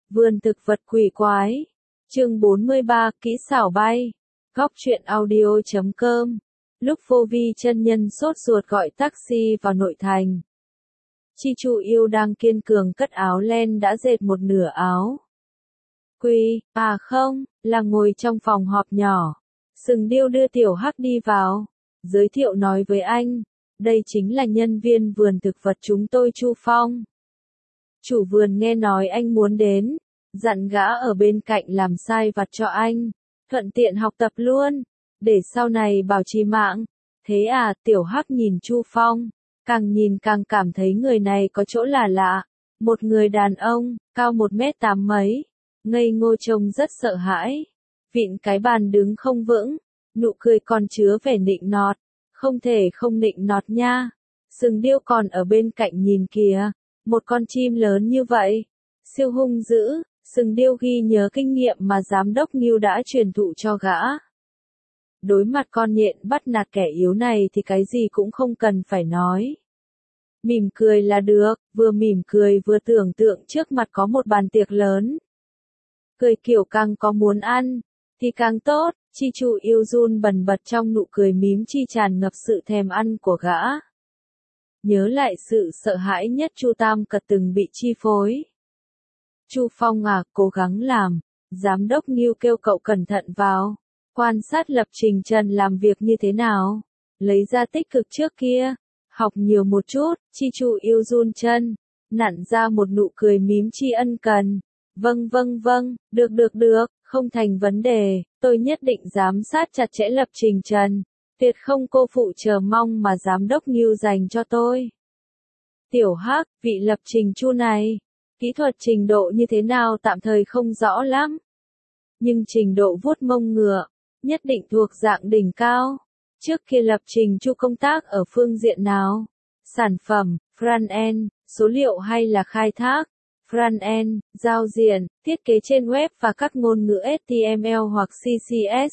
Vườn thực vật quỷ quái. Chương 43, kỹ xảo bay. Góc truyện audio.com. Lúc Vô Vi chân nhân sốt ruột gọi taxi vào nội thành. Chi Chu Yêu đang kiên cường cất áo len đã dệt một nửa áo. Không, là ngồi trong phòng họp nhỏ. Sừng Điêu đưa Tiểu Hắc đi vào, giới thiệu nói với anh, đây chính là nhân viên vườn thực vật chúng tôi Chu Phong. Chủ vườn nghe nói anh muốn đến, dặn gã ở bên cạnh làm sai vặt cho anh, thuận tiện học tập luôn, để sau này bảo trì mạng. Thế à, Tiểu Hắc nhìn Chu Phong, càng nhìn càng cảm thấy người này có chỗ là lạ. Một người đàn ông, cao 1m8 mấy, ngây ngô trông rất sợ hãi. Vịn cái bàn đứng không vững, nụ cười còn chứa vẻ nịnh nọt, không thể không nịnh nọt nha. Sừng Điêu còn ở bên cạnh nhìn kìa, một con chim lớn như vậy, siêu hung dữ. Sừng Điêu ghi nhớ kinh nghiệm mà giám đốc Ngưu đã truyền thụ cho gã. Đối mặt con nhện bắt nạt kẻ yếu này thì cái gì cũng không cần phải nói. Mỉm cười là được, vừa mỉm cười vừa tưởng tượng trước mặt có một bàn tiệc lớn. Cười kiểu càng có muốn ăn, thì càng tốt. Chi Chu Yêu run bần bật trong nụ cười mím chi tràn ngập sự thèm ăn của gã. Nhớ lại sự sợ hãi nhất Chu Tam Cật từng bị chi phối. Chu Phong à, cố gắng làm. Giám đốc Ngưu kêu cậu cẩn thận vào. Quan sát Lập Trình Trần làm việc như thế nào. Lấy ra tích cực trước kia. Học nhiều một chút. Chi Chu Yêu run chân, nặn ra một nụ cười mím chi ân cần. Vâng, được, không thành vấn đề. Tôi nhất định giám sát chặt chẽ Lập Trình Trần. Tuyệt không cô phụ chờ mong mà giám đốc Ngưu dành cho tôi. Tiểu Hắc, vị lập trình Chu này, kỹ thuật trình độ như thế nào tạm thời không rõ lắm. Nhưng trình độ vuốt mông ngựa, nhất định thuộc dạng đỉnh cao. Trước kia lập trình Chu công tác ở phương diện nào? Sản phẩm, front-end, số liệu hay là khai thác? Front-end, giao diện, thiết kế trên web và các ngôn ngữ HTML hoặc CSS.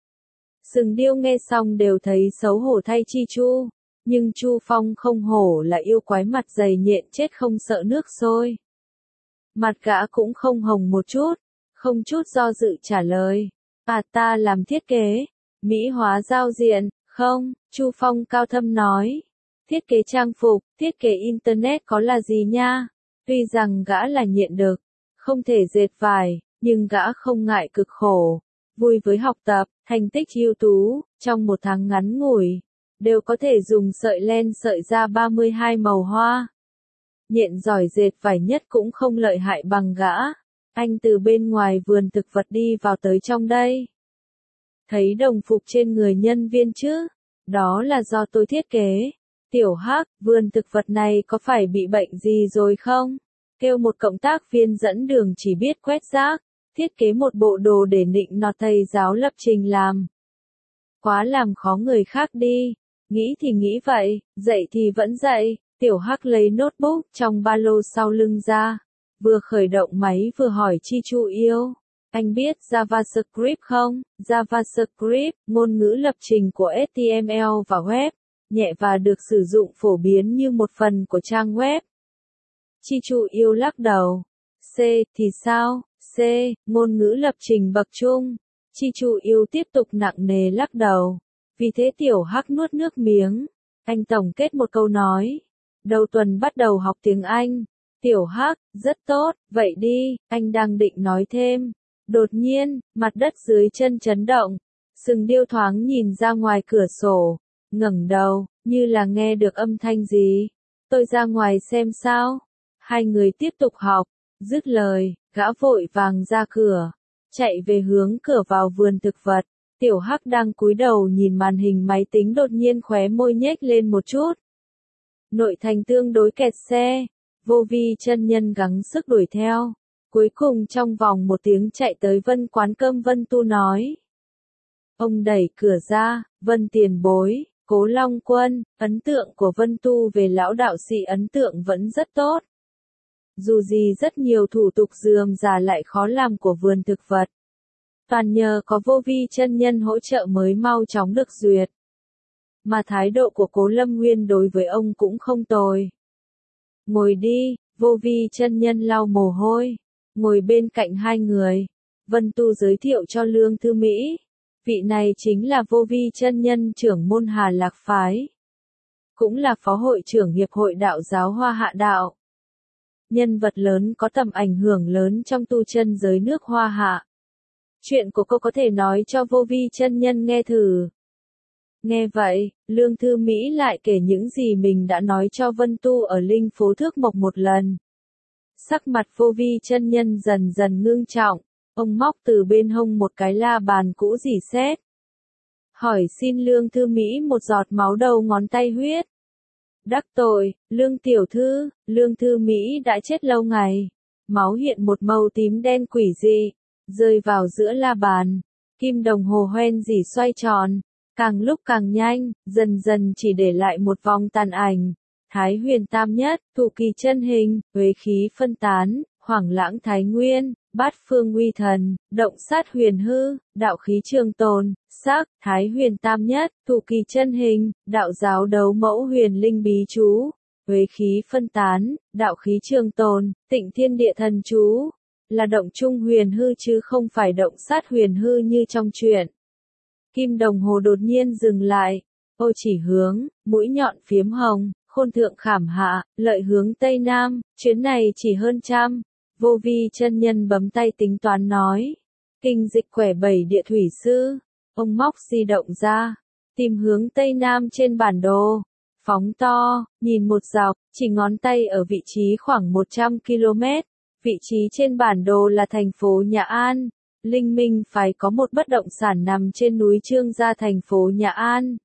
Sừng Điêu nghe xong đều thấy xấu hổ thay Chi Chu, nhưng Chu Phong không hổ là yêu quái mặt dày nhện chết không sợ nước sôi. Mặt gã cũng không hồng một chút, không chút do dự trả lời, ta làm thiết kế, mỹ hóa giao diện, không. Chu Phong cao thâm nói, thiết kế trang phục, thiết kế internet có là gì nha. Tuy rằng gã là nhện đực, không thể dệt vải, nhưng gã không ngại cực khổ, vui với học tập, thành tích ưu tú. Trong một tháng ngắn ngủi, đều có thể dùng sợi len sợi ra 32 màu hoa. Nhện giỏi dệt vải nhất cũng không lợi hại bằng gã. Anh từ bên ngoài vườn thực vật đi vào tới trong đây. Thấy đồng phục trên người nhân viên chứ? Đó là do tôi thiết kế. Tiểu Hắc, vườn thực vật này có phải bị bệnh gì rồi không? Kêu một cộng tác viên dẫn đường chỉ biết quét rác, thiết kế một bộ đồ để nịnh nọt thầy giáo lập trình làm. Quá làm khó người khác đi. Nghĩ thì nghĩ vậy, dậy thì vẫn dậy. Tiểu Hắc lấy notebook trong ba lô sau lưng ra, vừa khởi động máy vừa hỏi Chi Chu Yêu. Anh biết JavaScript không? JavaScript, ngôn ngữ lập trình của HTML và web, nhẹ và được sử dụng phổ biến như một phần của trang web. Chi Chu Yêu lắc đầu. C thì sao? C, ngôn ngữ lập trình bậc trung. Chi Chu Yêu tiếp tục nặng nề lắc đầu. Vì thế Tiểu Hắc nuốt nước miếng. Anh tổng kết một câu nói. Đầu tuần bắt đầu học tiếng Anh. Tiểu Hắc, rất tốt, vậy đi. Anh đang định nói thêm. Đột nhiên, mặt đất dưới chân chấn động. Sừng Điêu thoáng nhìn ra ngoài cửa sổ, ngẩng đầu, như là nghe được âm thanh gì. Tôi ra ngoài xem sao. Hai người tiếp tục học. Dứt lời, gã vội vàng ra cửa, chạy về hướng cửa vào vườn thực vật. Tiểu Hắc đang cúi đầu nhìn màn hình máy tính đột nhiên khóe môi nhếch lên một chút. Nội thành tương đối kẹt xe, Vô Vi chân nhân gắng sức đuổi theo. Cuối cùng trong vòng 1 tiếng chạy tới Vân quán cơm Vân Tu nói. Ông đẩy cửa ra, Vân tiền bối, Cố Long Quân. Ấn tượng của Vân Tu về lão đạo sĩ ấn tượng vẫn rất tốt. Dù gì rất nhiều thủ tục rườm rà lại khó làm của vườn thực vật. Toàn nhờ có Vô Vi chân nhân hỗ trợ mới mau chóng được duyệt. Mà thái độ của Cố Lâm Nguyên đối với ông cũng không tồi. Ngồi đi, Vô Vi chân nhân lau mồ hôi. Ngồi bên cạnh hai người, Vân Tu giới thiệu cho Lương Thư Mỹ. Vị này chính là Vô Vi chân nhân trưởng môn Hà Lạc Phái. Cũng là phó hội trưởng Hiệp hội Đạo giáo Hoa Hạ Đạo. Nhân vật lớn có tầm ảnh hưởng lớn trong tu chân giới nước Hoa Hạ. Chuyện của cô có thể nói cho Vô Vi chân nhân nghe thử. Nghe vậy, Lương Thư Mỹ lại kể những gì mình đã nói cho Vân Tu ở Linh Phố Thước Mộc một lần. Sắc mặt Vô Vi chân nhân dần dần ngưng trọng, ông móc từ bên hông một cái la bàn cũ rỉ sét. Hỏi xin Lương Thư Mỹ một giọt máu đầu ngón tay huyết. Đắc tội, Lương tiểu thư, Lương Thư Mỹ đã chết lâu ngày. Máu hiện một màu tím đen quỷ dị, rơi vào giữa la bàn. Kim đồng hồ hoen rỉ xoay tròn, càng lúc càng nhanh, dần dần chỉ để lại một vòng tàn ảnh. Thái huyền tam nhất, thụ kỳ chân hình, uế khí phân tán, hoảng lãng thái nguyên, bát phương uy thần, động sát huyền hư, đạo khí trường tồn, sắc, thái huyền tam nhất, thụ kỳ chân hình, đạo giáo đấu mẫu huyền linh bí chú, uế khí phân tán, đạo khí trường tồn, tịnh thiên địa thần chú, là động trung huyền hư chứ không phải động sát huyền hư như trong truyện. Kim đồng hồ đột nhiên dừng lại, ô chỉ hướng, mũi nhọn phiếm hồng, khôn thượng khảm hạ, lợi hướng tây nam, chuyến này chỉ hơn trăm. Vô Vi chân nhân bấm tay tính toán nói. Kinh dịch quẻ 7 địa thủy sư. Ông móc di động ra. Tìm hướng tây nam trên bản đồ. Phóng to, nhìn một dọc, chỉ ngón tay ở vị trí khoảng 100 km. Vị trí trên bản đồ là thành phố Nhà An. Linh Minh phải có một bất động sản nằm trên núi Trương Gia thành phố Nhà An.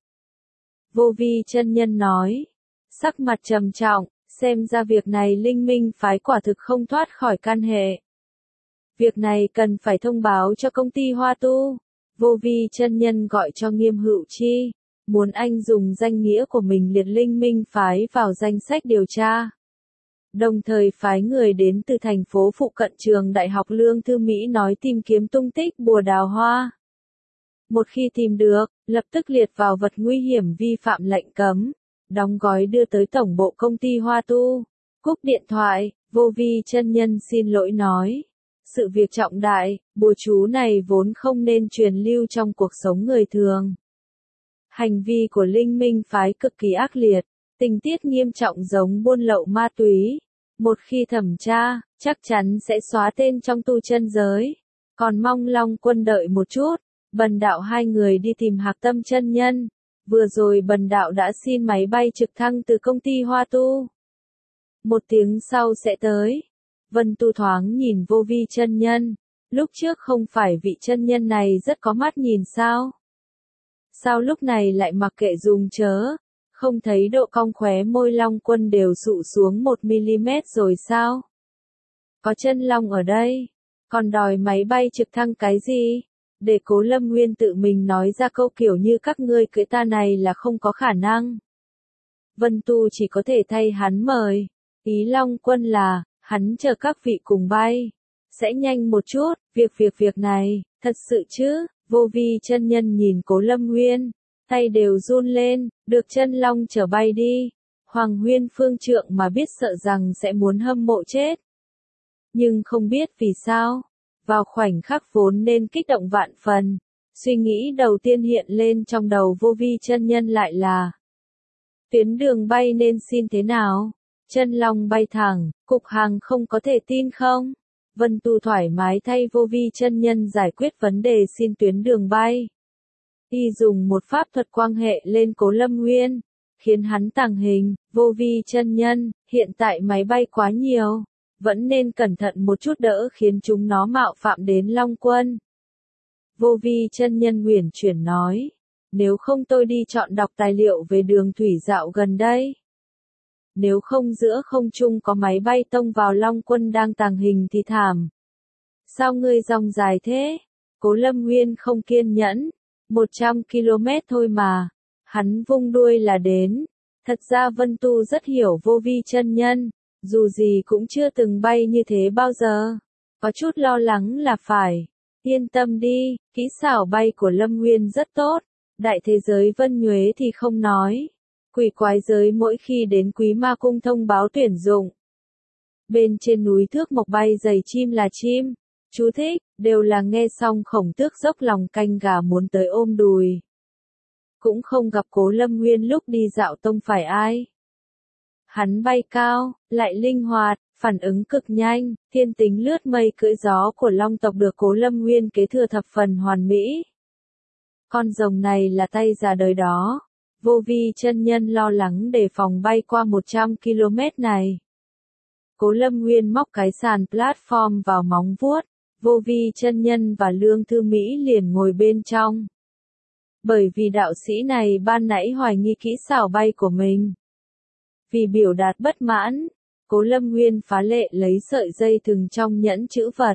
Vô Vi chân nhân nói. Sắc mặt trầm trọng. Xem ra việc này Linh Minh phái quả thực không thoát khỏi can hệ. Việc này cần phải thông báo cho công ty Hoa Tu. Vô Vi chân nhân gọi cho Nghiêm Hữu Chi, muốn anh dùng danh nghĩa của mình liệt Linh Minh phái vào danh sách điều tra. Đồng thời phái người đến từ thành phố phụ cận trường Đại học Lương Thư Mỹ nói tìm kiếm tung tích bùa đào hoa. Một khi tìm được, lập tức liệt vào vật nguy hiểm vi phạm lệnh cấm. Đóng gói đưa tới tổng bộ công ty Hoa Tu. Cúp điện thoại, Vô Vi chân nhân xin lỗi nói. Sự việc trọng đại, bùa chú này vốn không nên truyền lưu trong cuộc sống người thường. Hành vi của Linh Minh phái cực kỳ ác liệt, tình tiết nghiêm trọng giống buôn lậu ma túy. Một khi thẩm tra, chắc chắn sẽ xóa tên trong tu chân giới. Còn mong Long Quân đợi một chút, bần đạo hai người đi tìm Hạc Tâm chân nhân. Vừa rồi bần đạo đã xin máy bay trực thăng từ công ty Hoa Tu. 1 tiếng sau sẽ tới. Vân Tu thoáng nhìn Vô Vi chân nhân. Lúc trước không phải vị chân nhân này rất có mắt nhìn sao? Sao lúc này lại mặc kệ dùng chớ? Không thấy độ cong khóe môi Long Quân đều sụ xuống 1mm rồi sao? Có chân long ở đây. Còn đòi máy bay trực thăng cái gì? Để Cố Lâm Nguyên tự mình nói ra câu kiểu như các ngươi cưỡi ta này là không có khả năng. Vân Tu chỉ có thể thay hắn mời. Ý Long Quân là, hắn chờ các vị cùng bay. Sẽ nhanh một chút, việc này, thật sự chứ? Vô Vi chân nhân nhìn Cố Lâm Nguyên, tay đều run lên, được chân long chở bay đi. Hoàng Huyên phương trượng mà biết sợ rằng sẽ muốn hâm mộ chết. Nhưng không biết vì sao. Vào khoảnh khắc vốn nên kích động vạn phần, suy nghĩ đầu tiên hiện lên trong đầu Vô Vi chân nhân lại là tuyến đường bay nên xin thế nào? Chân long bay thẳng, cục hàng không có thể tin không? Vân Tu thoải mái thay Vô Vi chân nhân giải quyết vấn đề xin tuyến đường bay. Y dùng một pháp thuật quang hệ lên Cố Lâm Nguyên, khiến hắn tàng hình. Vô Vi chân nhân, hiện tại máy bay quá nhiều. Vẫn nên cẩn thận một chút đỡ khiến chúng nó mạo phạm đến Long Quân. Vô Vi chân nhân huyền chuyển nói. Nếu không tôi đi chọn đọc tài liệu về đường thủy dạo gần đây. Nếu không giữa không trung có máy bay tông vào Long Quân đang tàng hình thì thảm. Sao ngươi dòng dài thế? Cố Lâm Nguyên không kiên nhẫn. 100 km thôi mà. Hắn vung đuôi là đến. Thật ra Vân Tu rất hiểu Vô Vi chân nhân. Dù gì cũng chưa từng bay như thế bao giờ. Có chút lo lắng là phải. Yên tâm đi, kỹ xảo bay của Lâm Nguyên rất tốt. Đại thế giới Vân Nhuế thì không nói. Quỷ quái giới mỗi khi đến Quý Ma Cung thông báo tuyển dụng. Bên trên núi thước mộc bay dày chim là chim. Chú thích, đều là nghe xong Khổng Tước dốc lòng canh gà muốn tới ôm đùi. Cũng không gặp Cố Lâm Nguyên lúc đi dạo tông phải ai. Hắn bay cao, lại linh hoạt, phản ứng cực nhanh, thiên tính lướt mây cưỡi gió của long tộc được Cố Lâm Nguyên kế thừa thập phần hoàn mỹ. Con rồng này là tay già đời đó. Vô Vi chân nhân lo lắng đề phòng bay qua 100 km này. Cố Lâm Nguyên móc cái sàn platform vào móng vuốt, Vô Vi chân nhân và Lương Thư Mỹ liền ngồi bên trong. Bởi vì đạo sĩ này ban nãy hoài nghi kỹ xảo bay của mình. Vì biểu đạt bất mãn, Cố Lâm Nguyên phá lệ lấy sợi dây thừng trong nhẫn chữ vật.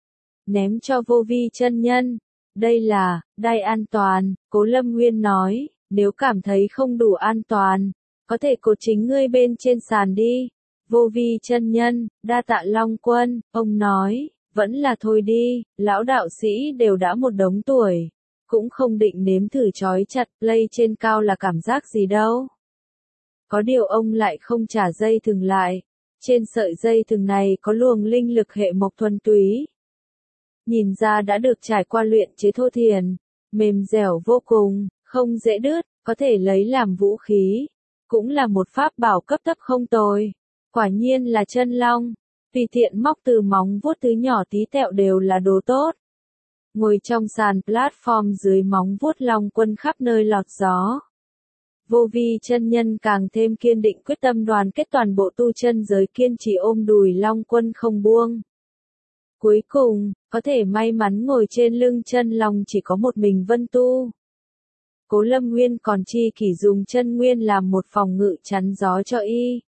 Ném cho Vô Vi chân nhân. Đây là đai an toàn, Cố Lâm Nguyên nói, nếu cảm thấy không đủ an toàn, có thể cột chính ngươi bên trên sàn đi. Vô Vi chân nhân, đa tạ Long Quân, ông nói, vẫn là thôi đi, lão đạo sĩ đều đã một đống tuổi, cũng không định nếm thử trói chặt play trên cao là cảm giác gì đâu. Có điều ông lại không trả dây thừng lại, trên sợi dây thừng này có luồng linh lực hệ mộc thuần túy. Nhìn ra đã được trải qua luyện chế thô thiền, mềm dẻo vô cùng, không dễ đứt, có thể lấy làm vũ khí, cũng là một pháp bảo cấp thấp không tồi. Quả nhiên là chân long, tùy tiện móc từ móng vuốt thứ nhỏ tí tẹo đều là đồ tốt. Ngồi trong sàn platform dưới móng vuốt Long Quân khắp nơi lọt gió. Vô Vi chân nhân càng thêm kiên định quyết tâm đoàn kết toàn bộ tu chân giới kiên trì ôm đùi Long Quân không buông. Cuối cùng, có thể may mắn ngồi trên lưng chân long chỉ có một mình Vân Tu. Cố Lâm Nguyên còn chi kỷ dùng chân nguyên làm một phòng ngự chắn gió cho y.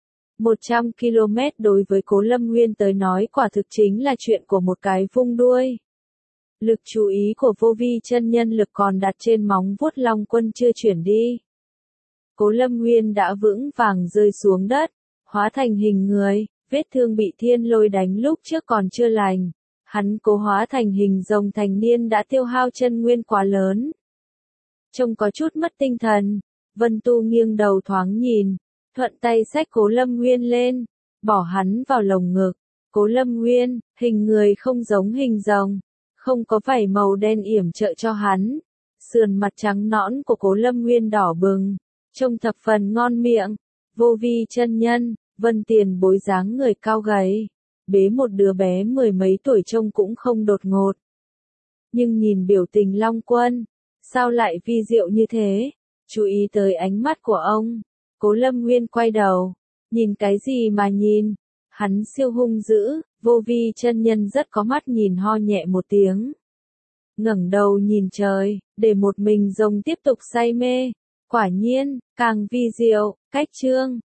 100 km đối với Cố Lâm Nguyên tới nói quả thực chính là chuyện của một cái vung đuôi. Lực chú ý của Vô Vi chân nhân lực còn đặt trên móng vuốt Long Quân chưa chuyển đi. Cố Lâm Nguyên đã vững vàng rơi xuống đất, hóa thành hình người, vết thương bị thiên lôi đánh lúc trước còn chưa lành. Hắn cố hóa thành hình rồng thành niên đã tiêu hao chân nguyên quá lớn. Trông có chút mất tinh thần, Vân Tu nghiêng đầu thoáng nhìn, thuận tay xách Cố Lâm Nguyên lên, bỏ hắn vào lồng ngực. Cố Lâm Nguyên, hình người không giống hình rồng, không có vảy màu đen yểm trợ cho hắn. Sườn mặt trắng nõn của Cố Lâm Nguyên đỏ bừng, trông thập phần ngon miệng. Vô Vi chân nhân, Vân Tiền Bối dáng người cao gầy, bế một đứa bé mười mấy tuổi trông cũng không đột ngột. Nhưng nhìn biểu tình Long Quân, sao lại vi diệu như thế? Chú ý tới ánh mắt của ông. Cố Lâm Nguyên quay đầu, nhìn cái gì mà nhìn? Hắn siêu hung dữ. Vô Vi chân nhân rất có mắt nhìn ho nhẹ một tiếng. Ngẩng đầu nhìn trời, để một mình rồng tiếp tục say mê. Quả nhiên, càng vi diệu, cách chương.